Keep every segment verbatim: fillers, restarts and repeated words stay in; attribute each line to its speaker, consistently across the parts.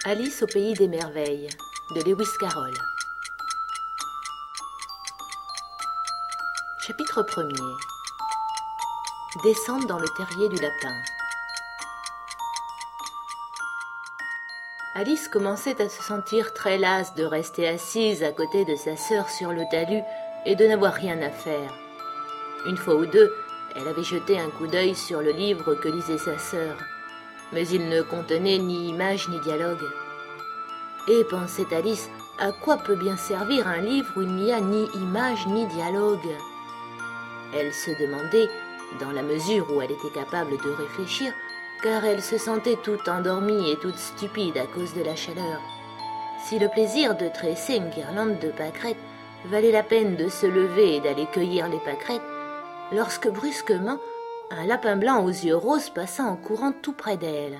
Speaker 1: Alice au pays des merveilles de Lewis Carroll. Chapitre premier. Descente dans le terrier du lapin. Alice commençait à se sentir très lasse de rester assise à côté de sa sœur sur le talus et de n'avoir rien à faire. Une fois ou deux, elle avait jeté un coup d'œil sur le livre que lisait sa sœur, mais il ne contenait ni images ni dialogue. Et, pensait Alice, à quoi peut bien servir un livre où il n'y a ni images ni dialogue ? Elle se demandait, dans la mesure où elle était capable de réfléchir, car elle se sentait toute endormie et toute stupide à cause de la chaleur, si le plaisir de tresser une guirlande de pâquerettes valait la peine de se lever et d'aller cueillir les pâquerettes, lorsque brusquement, un lapin blanc aux yeux roses passa en courant tout près d'elle.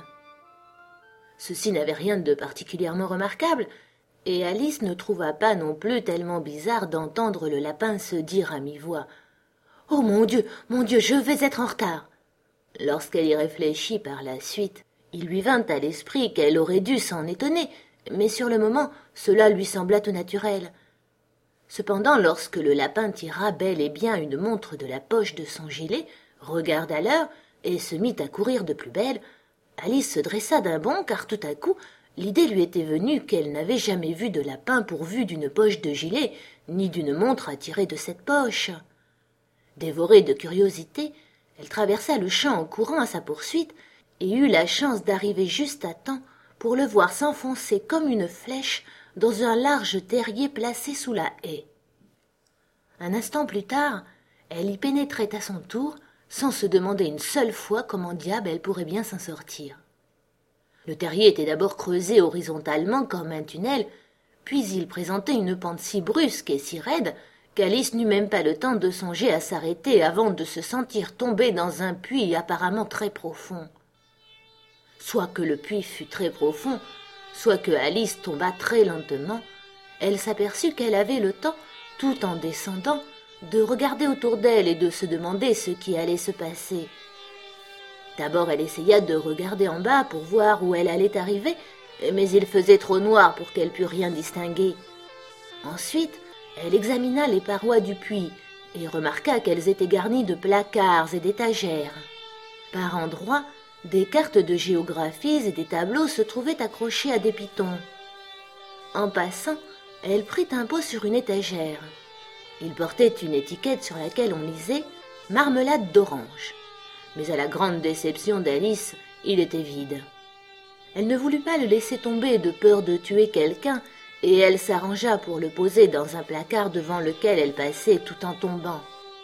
Speaker 1: Ceci n'avait rien de particulièrement remarquable, et Alice ne trouva pas non plus tellement bizarre d'entendre le lapin se dire à mi-voix « Oh mon Dieu, mon Dieu, je vais être en retard !» Lorsqu'elle y réfléchit par la suite, il lui vint à l'esprit qu'elle aurait dû s'en étonner, mais sur le moment, cela lui sembla tout naturel. Cependant, lorsque le lapin tira bel et bien une montre de la poche de son gilet, regarda l'heure et se mit à courir de plus belle, Alice se dressa d'un bond car tout à coup, l'idée lui était venue qu'elle n'avait jamais vu de lapin pourvu d'une poche de gilet, ni d'une montre à tirer de cette poche. Dévorée de curiosité, elle traversa le champ en courant à sa poursuite et eut la chance d'arriver juste à temps pour le voir s'enfoncer comme une flèche dans un large terrier placé sous la haie. Un instant plus tard, elle y pénétrait à son tour, sans se demander une seule fois comment diable elle pourrait bien s'en sortir. Le terrier était d'abord creusé horizontalement comme un tunnel, puis il présentait une pente si brusque et si raide qu'Alice n'eut même pas le temps de songer à s'arrêter avant de se sentir tomber dans un puits apparemment très profond. Soit que le puits fût très profond, soit que Alice tombât très lentement, elle s'aperçut qu'elle avait le temps, tout en descendant, de regarder autour d'elle et de se demander ce qui allait se passer. D'abord elle essaya de regarder en bas pour voir où elle allait arriver, mais il faisait trop noir pour qu'elle pût rien distinguer. Ensuite, elle examina les parois du puits et remarqua qu'elles étaient garnies de placards et d'étagères. Par endroits, des cartes de géographies et des tableaux se trouvaient accrochés à des pitons. En passant, elle prit un pot sur une étagère. Il portait une étiquette sur laquelle on lisait « Marmelade d'orange ». Mais à la grande déception d'Alice, il était vide. Elle ne voulut pas le laisser tomber de peur de tuer quelqu'un, et elle s'arrangea pour le poser dans un placard devant lequel elle passait tout en tombant.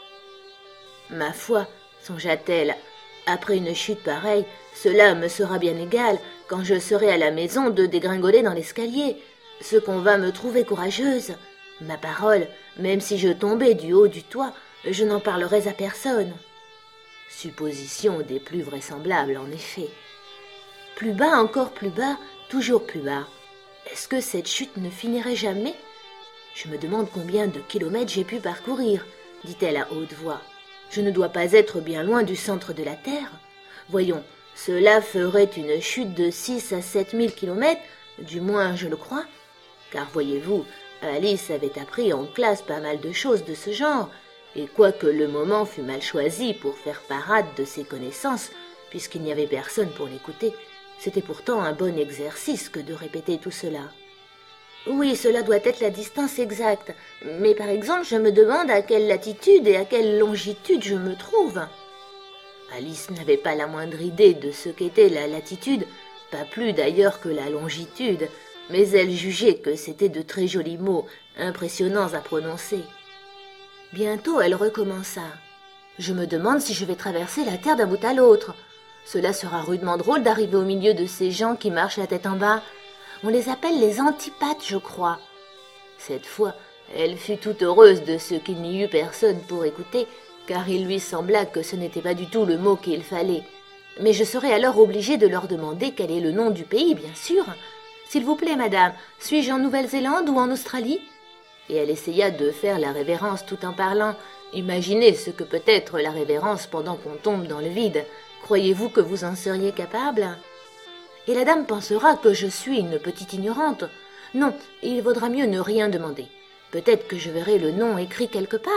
Speaker 1: Ma foi, songea-t-elle, après une chute pareille, cela me sera bien égal, quand je serai à la maison, de dégringoler dans l'escalier, ce qu'on va me trouver courageuse. Ma parole, même si je tombais du haut du toit, je n'en parlerais à personne. Supposition des plus vraisemblables, en effet. Plus bas, encore plus bas, toujours plus bas. Est-ce que cette chute ne finirait jamais ? Je me demande combien de kilomètres j'ai pu parcourir, dit-elle à haute voix. Je ne dois pas être bien loin du centre de la Terre. Voyons, cela ferait une chute de six à sept mille kilomètres, du moins je le crois. Car voyez-vous, Alice avait appris en classe pas mal de choses de ce genre, et quoique le moment fût mal choisi pour faire parade de ses connaissances, puisqu'il n'y avait personne pour l'écouter, c'était pourtant un bon exercice que de répéter tout cela. Oui, cela doit être la distance exacte, mais par exemple, je me demande à quelle latitude et à quelle longitude je me trouve. Alice n'avait pas la moindre idée de ce qu'était la latitude, pas plus d'ailleurs que la longitude, mais elle jugeait que c'étaient de très jolis mots, impressionnants à prononcer. Bientôt, elle recommença. Je me demande si je vais traverser la terre d'un bout à l'autre. Cela sera rudement drôle d'arriver au milieu de ces gens qui marchent la tête en bas. On les appelle les antipathes, je crois. Cette fois, elle fut toute heureuse de ce qu'il n'y eut personne pour écouter, car il lui sembla que ce n'était pas du tout le mot qu'il fallait. Mais je serai alors obligée de leur demander quel est le nom du pays, bien sûr. S'il vous plaît, madame, suis-je en Nouvelle-Zélande ou en Australie ? Et elle essaya de faire la révérence tout en parlant. Imaginez ce que peut être la révérence pendant qu'on tombe dans le vide. Croyez-vous que vous en seriez capable ? et la dame pensera que je suis une petite ignorante. Non, il vaudra mieux ne rien demander. Peut-être que je verrai le nom écrit quelque part. »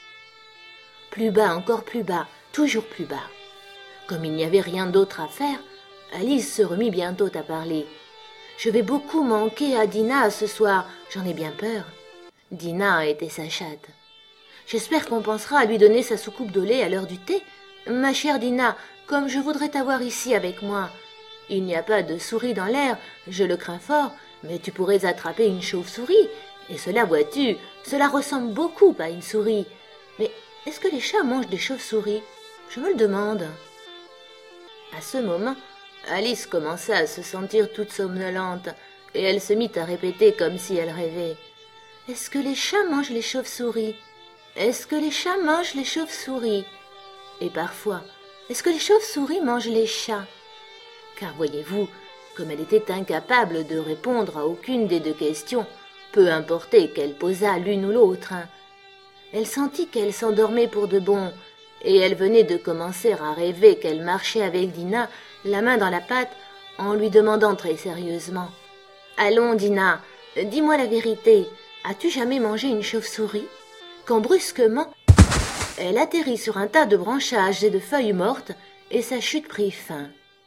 Speaker 1: Plus bas, encore plus bas, toujours plus bas. Comme il n'y avait rien d'autre à faire, Alice se remit bientôt à parler. « Je vais beaucoup manquer à Dinah ce soir, j'en ai bien peur. » Dinah était sa chatte. « J'espère qu'on pensera à lui donner sa soucoupe de lait à l'heure du thé. Ma chère Dinah, comme je voudrais t'avoir ici avec moi. Il n'y a pas de souris dans l'air, je le crains fort, mais tu pourrais attraper une chauve-souris. Et cela, vois-tu, cela ressemble beaucoup à une souris. Mais est-ce que les chats mangent des chauves-souris? Je me le demande. » À ce moment, Alice commença à se sentir toute somnolente, et elle se mit à répéter comme si elle rêvait. « Est-ce que les chats mangent les chauves-souris? Est-ce que les chats mangent les chauves-souris? » Et parfois, est-ce que les chauves-souris mangent les chats? Car voyez-vous, comme elle était incapable de répondre à aucune des deux questions, peu importait qu'elle posât l'une ou l'autre, elle sentit qu'elle s'endormait pour de bon, et elle venait de commencer à rêver qu'elle marchait avec Dinah, la main dans la pâte, en lui demandant très sérieusement. « Allons, Dinah, dis-moi la vérité, as-tu jamais mangé une chauve-souris ?» Quand brusquement, elle atterrit sur un tas de branchages et de feuilles mortes, et sa chute prit fin.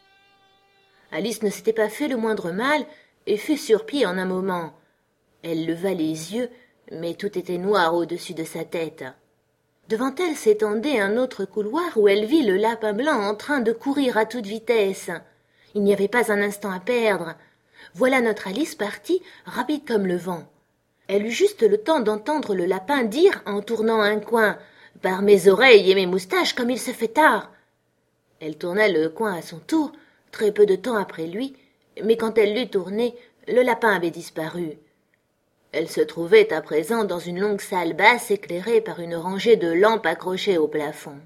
Speaker 1: Alice ne s'était pas fait le moindre mal, et fut sur pied en un moment. Elle leva les yeux, mais tout était noir au-dessus de sa tête. Devant elle s'étendait un autre couloir où elle vit le lapin blanc en train de courir à toute vitesse. Il n'y avait pas un instant à perdre. Voilà notre Alice partie, rapide comme le vent. Elle eut juste le temps d'entendre le lapin dire en tournant un coin « Par mes oreilles et mes moustaches, comme il se fait tard !» Elle tourna le coin à son tour, très peu de temps après lui, mais quand elle l'eut tourné, le lapin avait disparu. Elle se trouvait à présent dans une longue salle basse éclairée par une rangée de lampes accrochées au plafond.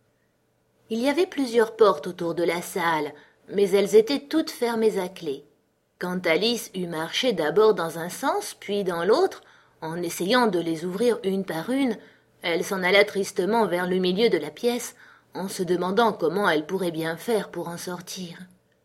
Speaker 1: Il y avait plusieurs portes autour de la salle, mais elles étaient toutes fermées à clé. Quand Alice eut marché d'abord dans un sens, puis dans l'autre, en essayant de les ouvrir une par une, elle s'en alla tristement vers le milieu de la pièce, en se demandant comment elle pourrait bien faire pour en sortir.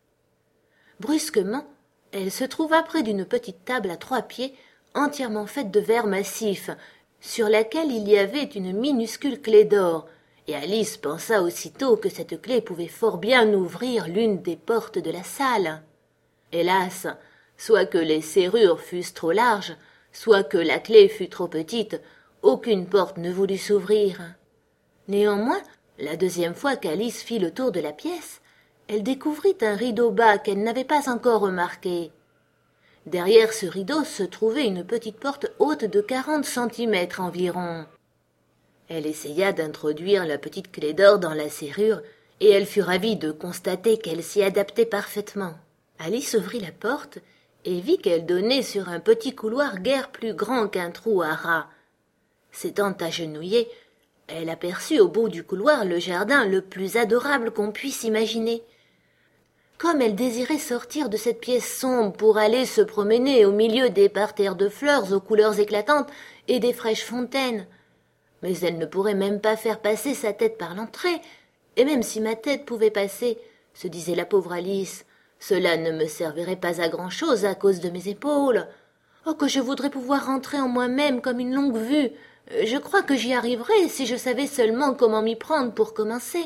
Speaker 1: Brusquement, elle se trouva près d'une petite table à trois pieds, entièrement faite de verre massif, sur laquelle il y avait une minuscule clé d'or, et Alice pensa aussitôt que cette clé pouvait fort bien ouvrir l'une des portes de la salle. Hélas, soit que les serrures fussent trop larges, soit que la clé fût trop petite, aucune porte ne voulut s'ouvrir. Néanmoins, la deuxième fois qu'Alice fit le tour de la pièce, elle découvrit un rideau bas qu'elle n'avait pas encore remarqué. Derrière ce rideau se trouvait une petite porte haute de quarante centimètres environ. Elle essaya d'introduire la petite clé d'or dans la serrure, et elle fut ravie de constater qu'elle s'y adaptait parfaitement. Alice ouvrit la porte et vit qu'elle donnait sur un petit couloir guère plus grand qu'un trou à rats. S'étant agenouillée, elle aperçut au bout du couloir le jardin le plus adorable qu'on puisse imaginer. Comme elle désirait sortir de cette pièce sombre pour aller se promener au milieu des parterres de fleurs aux couleurs éclatantes et des fraîches fontaines. Mais elle ne pourrait même pas faire passer sa tête par l'entrée, et même si ma tête pouvait passer, se disait la pauvre Alice, cela ne me servirait pas à grand-chose à cause de mes épaules. Oh, que je voudrais pouvoir rentrer en moi-même comme une longue vue. Je crois que j'y arriverais si je savais seulement comment m'y prendre pour commencer.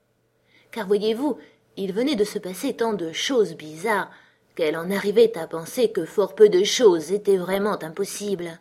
Speaker 1: Car voyez-vous, il venait de se passer tant de choses bizarres qu'elle en arrivait à penser que fort peu de choses étaient vraiment impossibles.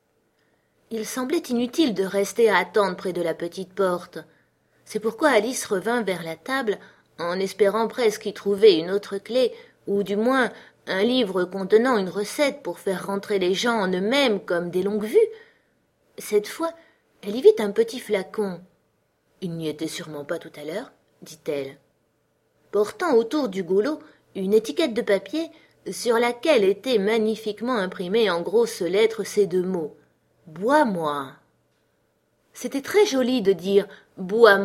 Speaker 1: Il semblait inutile de rester à attendre près de la petite porte. C'est pourquoi Alice revint vers la table en espérant presque y trouver une autre clé, ou du moins un livre contenant une recette pour faire rentrer les gens en eux-mêmes comme des longues vues. Cette fois, elle y vit un petit flacon. « Il n'y était sûrement pas tout à l'heure, » dit-elle, portant autour du goulot une étiquette de papier sur laquelle étaient magnifiquement imprimés en grosses lettres ces deux mots « Bois-moi ». C'était très joli de dire « Bois-moi »,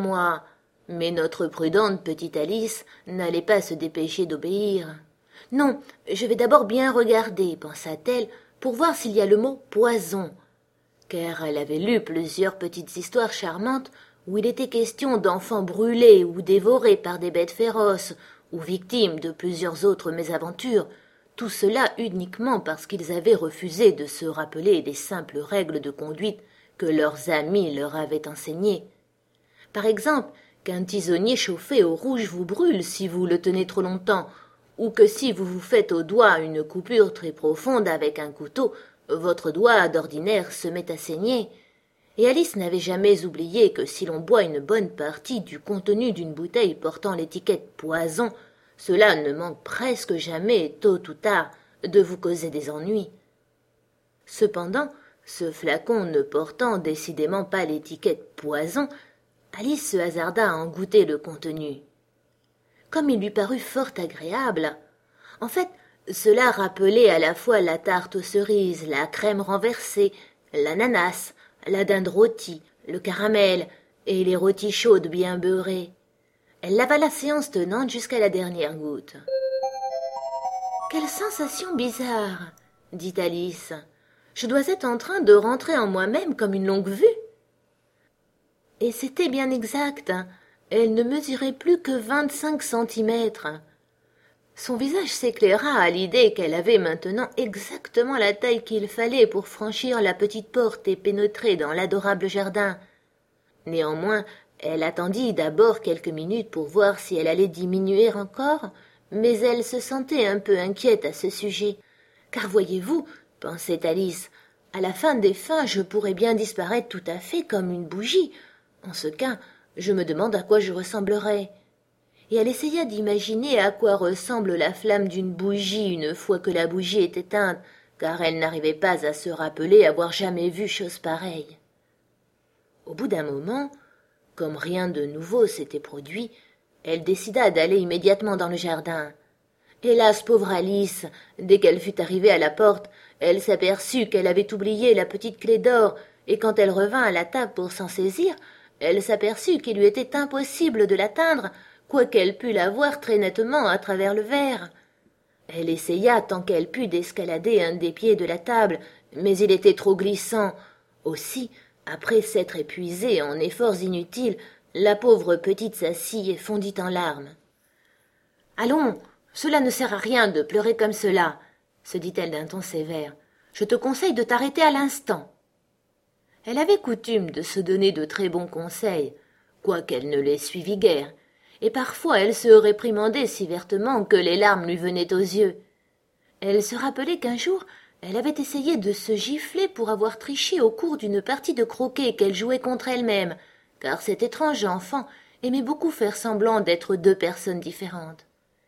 Speaker 1: mais notre prudente petite Alice n'allait pas se dépêcher d'obéir. « Non, je vais d'abord bien regarder, pensa-t-elle, pour voir s'il y a le mot « poison », car elle avait lu plusieurs petites histoires charmantes où il était question d'enfants brûlés ou dévorés par des bêtes féroces, ou victimes de plusieurs autres mésaventures, tout cela uniquement parce qu'ils avaient refusé de se rappeler des simples règles de conduite que leurs amis leur avaient enseignées. Par exemple, qu'un tisonnier chauffé au rouge vous brûle si vous le tenez trop longtemps, ou que si vous vous faites au doigt une coupure très profonde avec un couteau, votre doigt d'ordinaire se met à saigner. Et Alice n'avait jamais oublié que si l'on boit une bonne partie du contenu d'une bouteille portant l'étiquette poison, cela ne manque presque jamais, tôt ou tard, de vous causer des ennuis. Cependant, ce flacon ne portant décidément pas l'étiquette poison, Alice se hasarda à en goûter le contenu. Comme il lui parut fort agréable, en fait, cela rappelait à la fois la tarte aux cerises, la crème renversée, l'ananas, la dinde rôtie, le caramel et les rôtis chaudes bien beurrées. Elle l'avala séance tenante jusqu'à la dernière goutte. « Quelle sensation bizarre !» dit Alice. « Je dois être en train de rentrer en moi-même comme une longue vue. » Et c'était bien exact. Elle ne mesurait plus que vingt-cinq centimètres. Son visage s'éclaira à l'idée qu'elle avait maintenant exactement la taille qu'il fallait pour franchir la petite porte et pénétrer dans l'adorable jardin. Néanmoins, elle attendit d'abord quelques minutes pour voir si elle allait diminuer encore, mais elle se sentait un peu inquiète à ce sujet. Car voyez-vous, pensait Alice, à la fin des fins, je pourrais bien disparaître tout à fait comme une bougie. En ce cas, je me demande à quoi je ressemblerais. Et elle essaya d'imaginer à quoi ressemble la flamme d'une bougie une fois que la bougie est éteinte, car elle n'arrivait pas à se rappeler avoir jamais vu chose pareille. Au bout d'un moment, comme rien de nouveau s'était produit, elle décida d'aller immédiatement dans le jardin. Hélas, pauvre Alice, dès qu'elle fut arrivée à la porte, elle s'aperçut qu'elle avait oublié la petite clé d'or, et quand elle revint à la table pour s'en saisir, elle s'aperçut qu'il lui était impossible de l'atteindre, quoiqu'elle pût la voir très nettement à travers le verre. Elle essaya tant qu'elle put d'escalader un des pieds de la table, mais il était trop glissant. Aussi, après s'être épuisée en efforts inutiles, la pauvre petite s'assit et fondit en larmes. « Allons, cela ne sert à rien de pleurer comme cela, » se dit-elle d'un ton sévère. « Je te conseille de t'arrêter à l'instant. » Elle avait coutume de se donner de très bons conseils, quoiqu'elle ne les suivît guère, et parfois elle se réprimandait si vertement que les larmes lui venaient aux yeux. Elle se rappelait qu'un jour, elle avait essayé de se gifler pour avoir triché au cours d'une partie de croquet qu'elle jouait contre elle-même, car cet étrange enfant aimait beaucoup faire semblant d'être deux personnes différentes.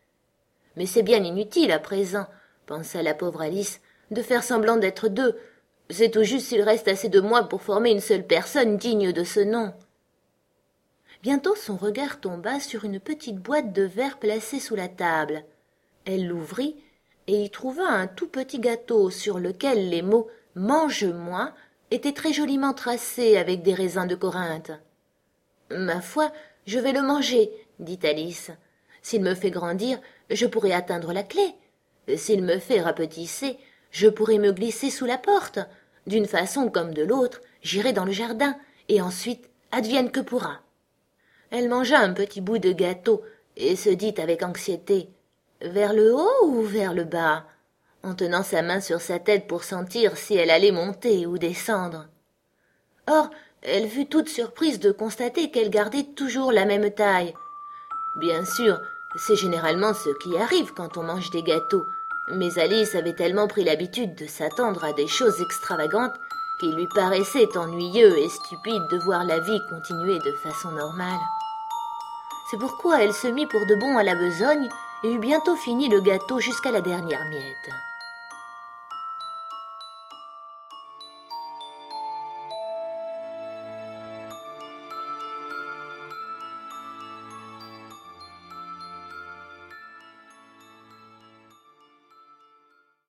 Speaker 1: « Mais c'est bien inutile à présent, » pensa la pauvre Alice, « de faire semblant d'être deux. C'est tout juste s'il reste assez de moi pour former une seule personne digne de ce nom. » Bientôt son regard tomba sur une petite boîte de verre placée sous la table. Elle l'ouvrit et y trouva un tout petit gâteau sur lequel les mots « mange-moi » étaient très joliment tracés avec des raisins de Corinthe. « Ma foi, je vais le manger, » dit Alice. « S'il me fait grandir, je pourrai atteindre la clé. S'il me fait rapetisser, je pourrai me glisser sous la porte. D'une façon comme de l'autre, j'irai dans le jardin, et ensuite, advienne que pourra. » Elle mangea un petit bout de gâteau et se dit avec anxiété « Vers le haut ou vers le bas ?» en tenant sa main sur sa tête pour sentir si elle allait monter ou descendre. Or, elle fut toute surprise de constater qu'elle gardait toujours la même taille. Bien sûr, c'est généralement ce qui arrive quand on mange des gâteaux, mais Alice avait tellement pris l'habitude de s'attendre à des choses extravagantes qu'il lui paraissait ennuyeux et stupide de voir la vie continuer de façon normale. C'est pourquoi elle se mit pour de bon à la besogne et eut bientôt fini le gâteau jusqu'à la dernière miette.